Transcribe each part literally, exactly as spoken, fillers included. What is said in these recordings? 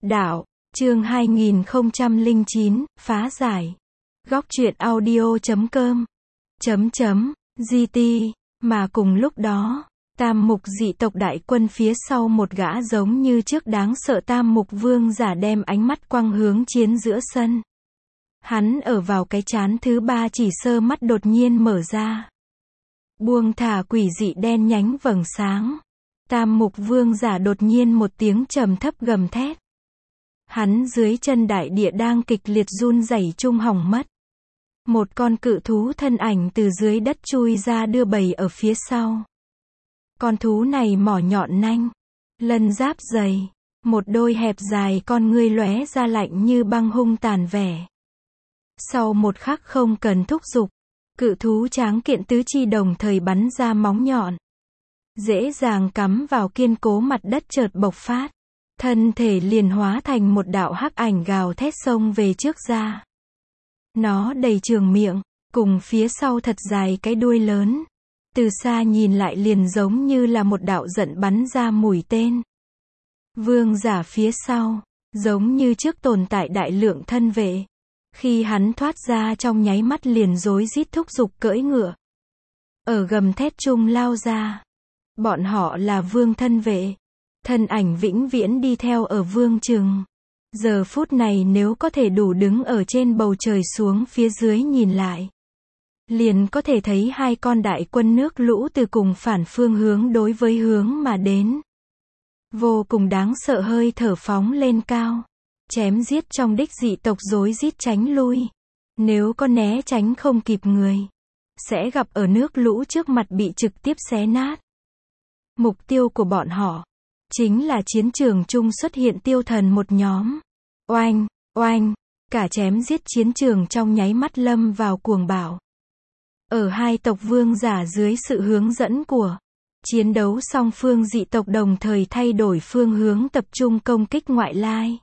Đạo, chương hai nghìn không trăm lẻ chín, phá giải. Góc truyện audio chấm com. Chấm chấm, giê tê, mà cùng lúc đó, tam mục dị tộc đại quân phía sau một gã giống như trước đáng sợ tam mục vương giả đem ánh mắt quăng hướng chiến giữa sân. Hắn ở vào cái chán thứ ba chỉ sơ mắt đột nhiên mở ra. Buông thả quỷ dị đen nhánh vầng sáng. Tam mục vương giả đột nhiên một tiếng trầm thấp gầm thét. Hắn dưới chân đại địa đang kịch liệt run rẩy trung hỏng mất. Một con cự thú thân ảnh từ dưới đất chui ra đưa bầy ở phía sau. Con thú này mỏ nhọn nanh, lân giáp dày, một đôi hẹp dài con ngươi lóe ra lạnh như băng hung tàn vẻ. Sau một khắc không cần thúc giục, cự thú tráng kiện tứ chi đồng thời bắn ra móng nhọn. Dễ dàng cắm vào kiên cố mặt đất chợt bộc phát. Thân thể liền hóa thành một đạo hắc ảnh gào thét xông về trước ra. Nó đầy trường miệng, cùng phía sau thật dài cái đuôi lớn. Từ xa nhìn lại liền giống như là một đạo giận bắn ra mũi tên. Vương giả phía sau, giống như trước tồn tại đại lượng thân vệ. Khi hắn thoát ra trong nháy mắt liền rối rít thúc giục cưỡi ngựa. Ở gầm thét chung lao ra. Bọn họ là vương thân vệ. Thân ảnh vĩnh viễn đi theo ở vương chừng. Giờ phút này nếu có thể đủ đứng ở trên bầu trời xuống phía dưới nhìn lại. Liền có thể thấy hai con đại quân nước lũ từ cùng phản phương hướng đối với hướng mà đến. Vô cùng đáng sợ hơi thở phóng lên cao. Chém giết trong đích dị tộc rối rít tránh lui. Nếu có né tránh không kịp người. Sẽ gặp ở nước lũ trước mặt bị trực tiếp xé nát. Mục tiêu của bọn họ. Chính là chiến trường chung xuất hiện tiêu thần một nhóm. Oanh, oanh, cả chém giết chiến trường trong nháy mắt lâm vào cuồng bạo. Ở hai tộc vương giả dưới sự hướng dẫn của chiến đấu song phương dị tộc đồng thời thay đổi phương hướng tập trung công kích ngoại lai.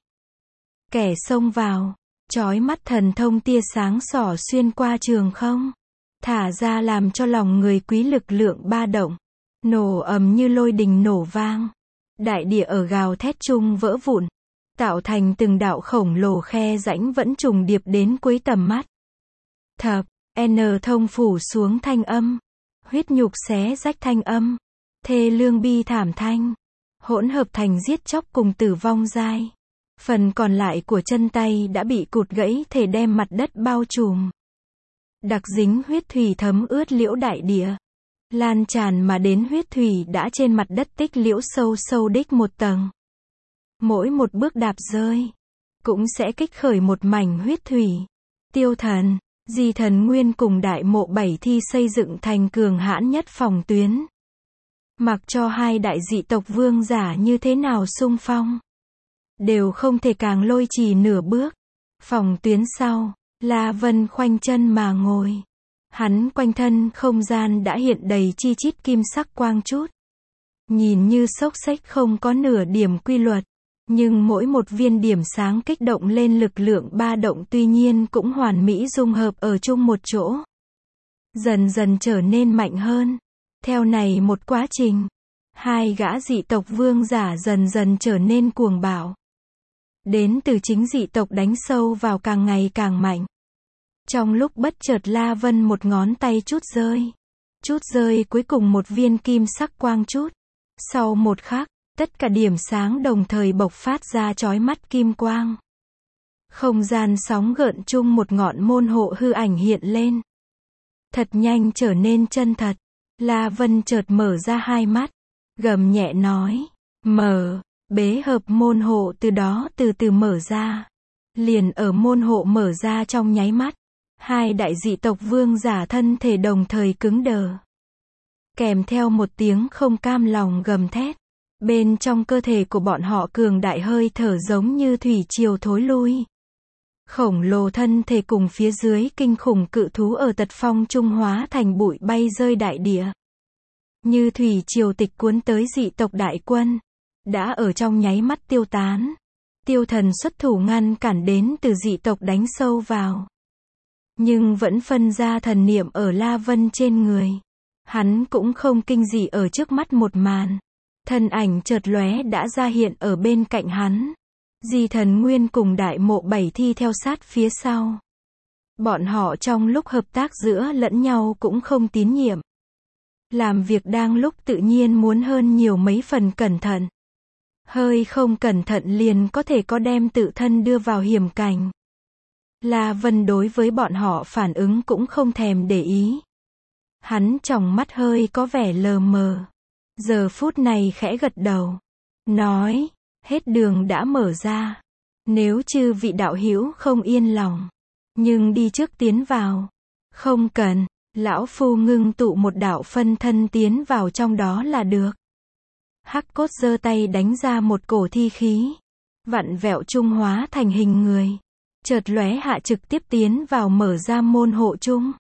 Kẻ xông vào, chói mắt thần thông tia sáng xỏ xuyên qua trường không. Thả ra làm cho lòng người quý lực lượng ba động. Nổ ầm như lôi đình nổ vang. Đại địa ở gào thét chung vỡ vụn, tạo thành từng đạo khổng lồ khe rãnh vẫn trùng điệp đến cuối tầm mắt. Thập, N thông phủ xuống thanh âm, huyết nhục xé rách thanh âm, thê lương bi thảm thanh, hỗn hợp thành giết chóc cùng tử vong dai. Phần còn lại của chân tay đã bị cụt gãy thể đem mặt đất bao trùm. Đặc dính huyết thủy thấm ướt liễu đại địa. Lan tràn mà đến huyết thủy đã trên mặt đất tích liễu sâu sâu đích một tầng. Mỗi một bước đạp rơi, cũng sẽ kích khởi một mảnh huyết thủy. Tiêu thần, di thần nguyên cùng đại mộ bảy thi xây dựng thành cường hãn nhất phòng tuyến. Mặc cho hai đại dị tộc vương giả như thế nào xung phong. Đều không thể càng lôi trì nửa bước. Phòng tuyến sau, La Vân khoanh chân mà ngồi. Hắn quanh thân không gian đã hiện đầy chi chít kim sắc quang chút. Nhìn như xốc xếch không có nửa điểm quy luật. Nhưng mỗi một viên điểm sáng kích động lên lực lượng ba động tuy nhiên cũng hoàn mỹ dung hợp ở chung một chỗ. Dần dần trở nên mạnh hơn. Theo này một quá trình. Hai gã dị tộc vương giả dần dần trở nên cuồng bạo. Đến từ chính dị tộc đánh sâu vào càng ngày càng mạnh. Trong lúc bất chợt La Vân một ngón tay chút rơi. Chút rơi cuối cùng một viên kim sắc quang chút. Sau một khắc, tất cả điểm sáng đồng thời bộc phát ra chói mắt kim quang. Không gian sóng gợn chung một ngọn môn hộ hư ảnh hiện lên. Thật nhanh trở nên chân thật. La Vân chợt mở ra hai mắt. Gầm nhẹ nói. Mở. Bế hợp môn hộ từ đó từ từ mở ra. Liền ở môn hộ mở ra trong nháy mắt. Hai đại dị tộc vương giả thân thể đồng thời cứng đờ. Kèm theo một tiếng không cam lòng gầm thét. Bên trong cơ thể của bọn họ cường đại hơi thở giống như thủy triều thối lui. Khổng lồ thân thể cùng phía dưới kinh khủng cự thú ở tật phong trung hóa thành bụi bay rơi đại địa. Như thủy triều tịch cuốn tới dị tộc đại quân. Đã ở trong nháy mắt tiêu tán. Tiêu thần xuất thủ ngăn cản đến từ dị tộc đánh sâu vào. Nhưng vẫn phân ra thần niệm ở La Vân trên người. Hắn cũng không kinh dị ở trước mắt một màn. Thân ảnh chợt lóe đã ra hiện ở bên cạnh hắn. Di Thần Nguyên cùng Đại Mộ Bảy Thi theo sát phía sau. Bọn họ trong lúc hợp tác giữa lẫn nhau cũng không tín nhiệm. Làm việc đang lúc tự nhiên muốn hơn nhiều mấy phần cẩn thận. Hơi không cẩn thận liền có thể có đem tự thân đưa vào hiểm cảnh. La Vân đối với bọn họ phản ứng cũng không thèm để ý. Hắn tròng mắt hơi có vẻ lờ mờ. Giờ phút này khẽ gật đầu. Nói, hết đường đã mở ra. Nếu chư vị đạo hữu không yên lòng. Nhưng đi trước tiến vào. Không cần, lão phu ngưng tụ một đạo phân thân tiến vào trong đó là được. Hắc cốt giơ tay đánh ra một cổ thi khí. Vặn vẹo trung hóa thành hình người. Chợt lóe hạ trực tiếp tiến vào mở ra môn hộ chung.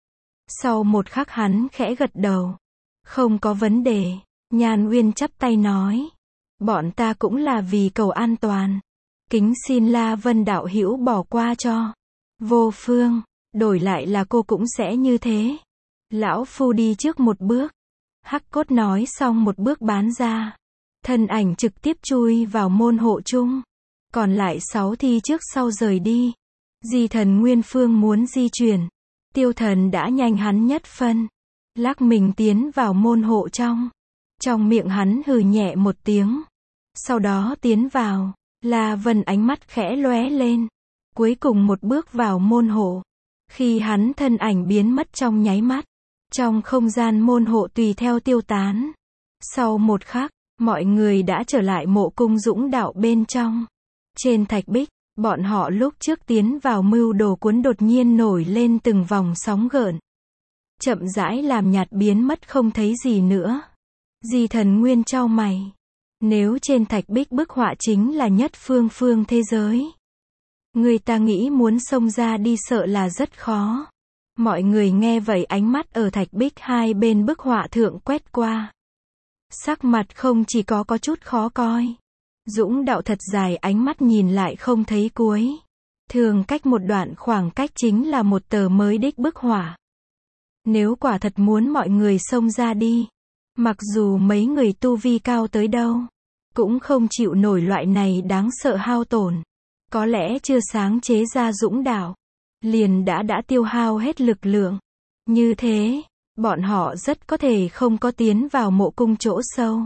Sau một khắc hắn khẽ gật đầu. Không có vấn đề. Nhan Uyên chắp tay nói. Bọn ta cũng là vì cầu an toàn. Kính xin La Vân đạo hữu bỏ qua cho. Vô Phương, đổi lại là cô cũng sẽ như thế. Lão phu đi trước một bước. Hắc cốt nói xong một bước bán ra. Thân ảnh trực tiếp chui vào môn hộ chung. Còn lại sáu thi trước sau rời đi. Di Thần Nguyên Phương muốn di chuyển. Tiêu Thần đã nhanh hắn nhất phân. Lắc mình tiến vào môn hộ trong. Trong miệng hắn hừ nhẹ một tiếng. Sau đó tiến vào. La Vân ánh mắt khẽ lóe lên. Cuối cùng một bước vào môn hộ. Khi hắn thân ảnh biến mất trong nháy mắt. Trong không gian môn hộ tùy theo tiêu tán. Sau một khắc, mọi người đã trở lại mộ cung dũng đạo bên trong. Trên thạch bích, bọn họ lúc trước tiến vào mưu đồ cuốn đột nhiên nổi lên từng vòng sóng gợn. Chậm rãi làm nhạt biến mất không thấy gì nữa. Di Thần Nguyên chau mày. Nếu trên thạch bích bức họa chính là nhất phương phương thế giới. Người ta nghĩ muốn xông ra đi sợ là rất khó. Mọi người nghe vậy ánh mắt ở thạch bích hai bên bức họa thượng quét qua. Sắc mặt không chỉ có có chút khó coi. Dũng đạo thật dài ánh mắt nhìn lại không thấy cuối. Thường cách một đoạn khoảng cách chính là một tờ mới đích bức họa. Nếu quả thật muốn mọi người xông ra đi. Mặc dù mấy người tu vi cao tới đâu. Cũng không chịu nổi loại này đáng sợ hao tổn. Có lẽ chưa sáng chế ra dũng đạo. Liền đã đã tiêu hao hết lực lượng. Như thế, bọn họ rất có thể không có tiến vào mộ cung chỗ sâu.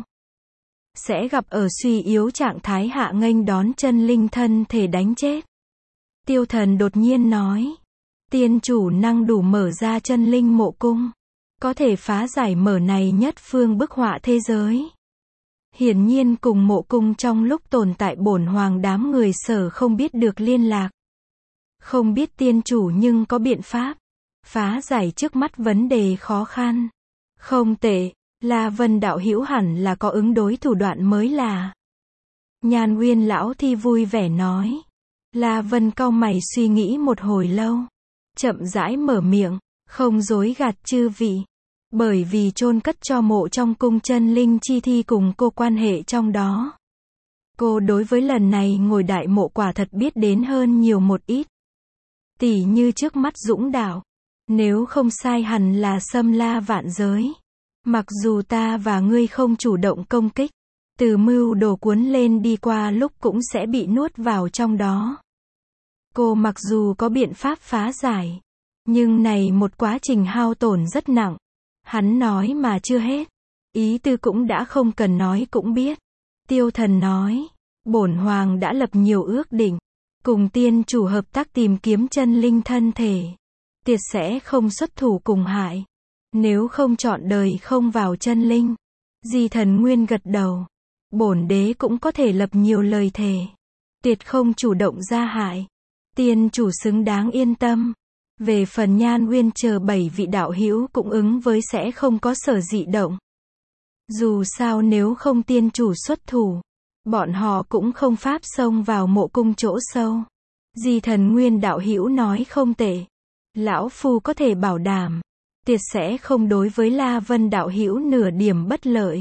Sẽ gặp ở suy yếu trạng thái hạ nghênh đón chân linh thân thể đánh chết. Tiêu Thần đột nhiên nói. Tiên chủ năng đủ mở ra chân linh mộ cung. Có thể phá giải mở này nhất phương bức họa thế giới. Hiển nhiên cùng mộ cung trong lúc tồn tại bổn hoàng đám người sở không biết được liên lạc. Không biết tiên chủ nhưng có biện pháp. Phá giải trước mắt vấn đề khó khăn. Không tệ, La Vân đạo hữu hẳn là có ứng đối thủ đoạn mới là. Nhan Uyên lão thi vui vẻ nói. La Vân cau mày suy nghĩ một hồi lâu. Chậm rãi mở miệng, không dối gạt chư vị. Bởi vì chôn cất cho mộ trong cung chân linh chi thi cùng cô quan hệ trong đó. Cô đối với lần này ngồi đại mộ quả thật biết đến hơn nhiều một ít. Tỉ như trước mắt dũng đạo. Nếu không sai hẳn là xâm la vạn giới. Mặc dù ta và ngươi không chủ động công kích. Từ mưu đồ cuốn lên đi qua lúc cũng sẽ bị nuốt vào trong đó. Cô mặc dù có biện pháp phá giải. Nhưng này một quá trình hao tổn rất nặng. Hắn nói mà chưa hết. Ý tư cũng đã không cần nói cũng biết. Tiêu Thần nói. Bổn hoàng đã lập nhiều ước định. Cùng tiên chủ hợp tác tìm kiếm chân linh thân thể. Tiệt sẽ không xuất thủ cùng hại. Nếu không chọn đời không vào chân linh. Di Thần Nguyên gật đầu. Bổn đế cũng có thể lập nhiều lời thề. Tiệt không chủ động ra hại. Tiên chủ xứng đáng yên tâm. Về phần Nhan Uyên chờ bảy vị đạo hữu cũng ứng với sẽ không có sở dị động. Dù sao nếu không tiên chủ xuất thủ. Bọn họ cũng không pháp xông vào mộ cung chỗ sâu. Di Thần Nguyên đạo hữu nói không tệ. Lão phu có thể bảo đảm. Tiệt sẽ không đối với La Vân đạo hữu nửa điểm bất lợi.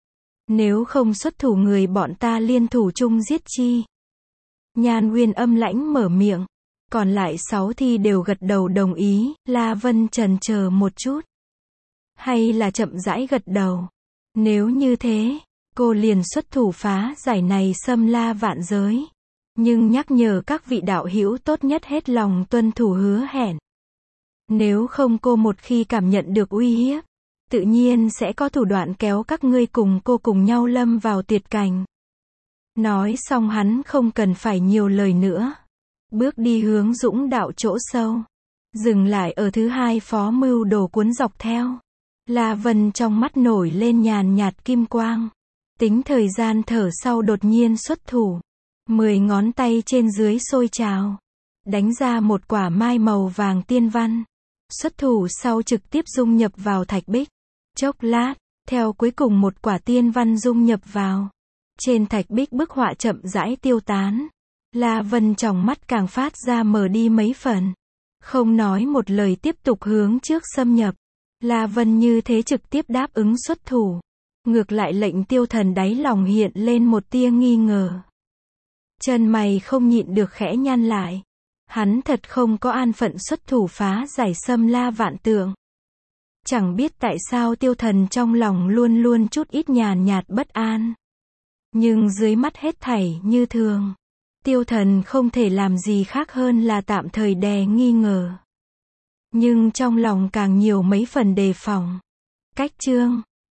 Nếu không xuất thủ người bọn ta liên thủ chung giết chi. Nhan Uyên âm lãnh mở miệng. Còn lại sáu thi đều gật đầu đồng ý. La Vân chần chờ một chút. Hay là chậm rãi gật đầu. Nếu như thế, cô liền xuất thủ phá giải này xâm la vạn giới. Nhưng nhắc nhở các vị đạo hữu tốt nhất hết lòng tuân thủ hứa hẹn. Nếu không cô một khi cảm nhận được uy hiếp, tự nhiên sẽ có thủ đoạn kéo các ngươi cùng cô cùng nhau lâm vào tuyệt cảnh. Nói xong hắn không cần phải nhiều lời nữa. Bước đi hướng Dũng đạo chỗ sâu. Dừng lại ở thứ hai phó mưu đồ cuốn dọc theo. La Vân trong mắt nổi lên nhàn nhạt kim quang. Tính thời gian thở sau đột nhiên xuất thủ. Mười ngón tay trên dưới sôi trào. Đánh ra một quả mai màu vàng tiên văn. Xuất thủ sau trực tiếp dung nhập vào thạch bích. Chốc lát, theo cuối cùng một quả tiên văn dung nhập vào. Trên thạch bích bức họa chậm rãi tiêu tán. La Vân trong mắt càng phát ra mờ đi mấy phần. Không nói một lời tiếp tục hướng trước xâm nhập. La Vân như thế trực tiếp đáp ứng xuất thủ. Ngược lại lệnh Tiêu Thần đáy lòng hiện lên một tia nghi ngờ. Chân mày không nhịn được khẽ nhăn lại. Hắn thật không có an phận xuất thủ phá giải xâm la vạn tượng. Chẳng biết tại sao Tiêu Thần trong lòng luôn luôn chút ít nhàn nhạt bất an. Nhưng dưới mắt hết thảy như thường. Tiêu Thần không thể làm gì khác hơn là tạm thời đè nghi ngờ. Nhưng trong lòng càng nhiều mấy phần đề phòng. Cách chương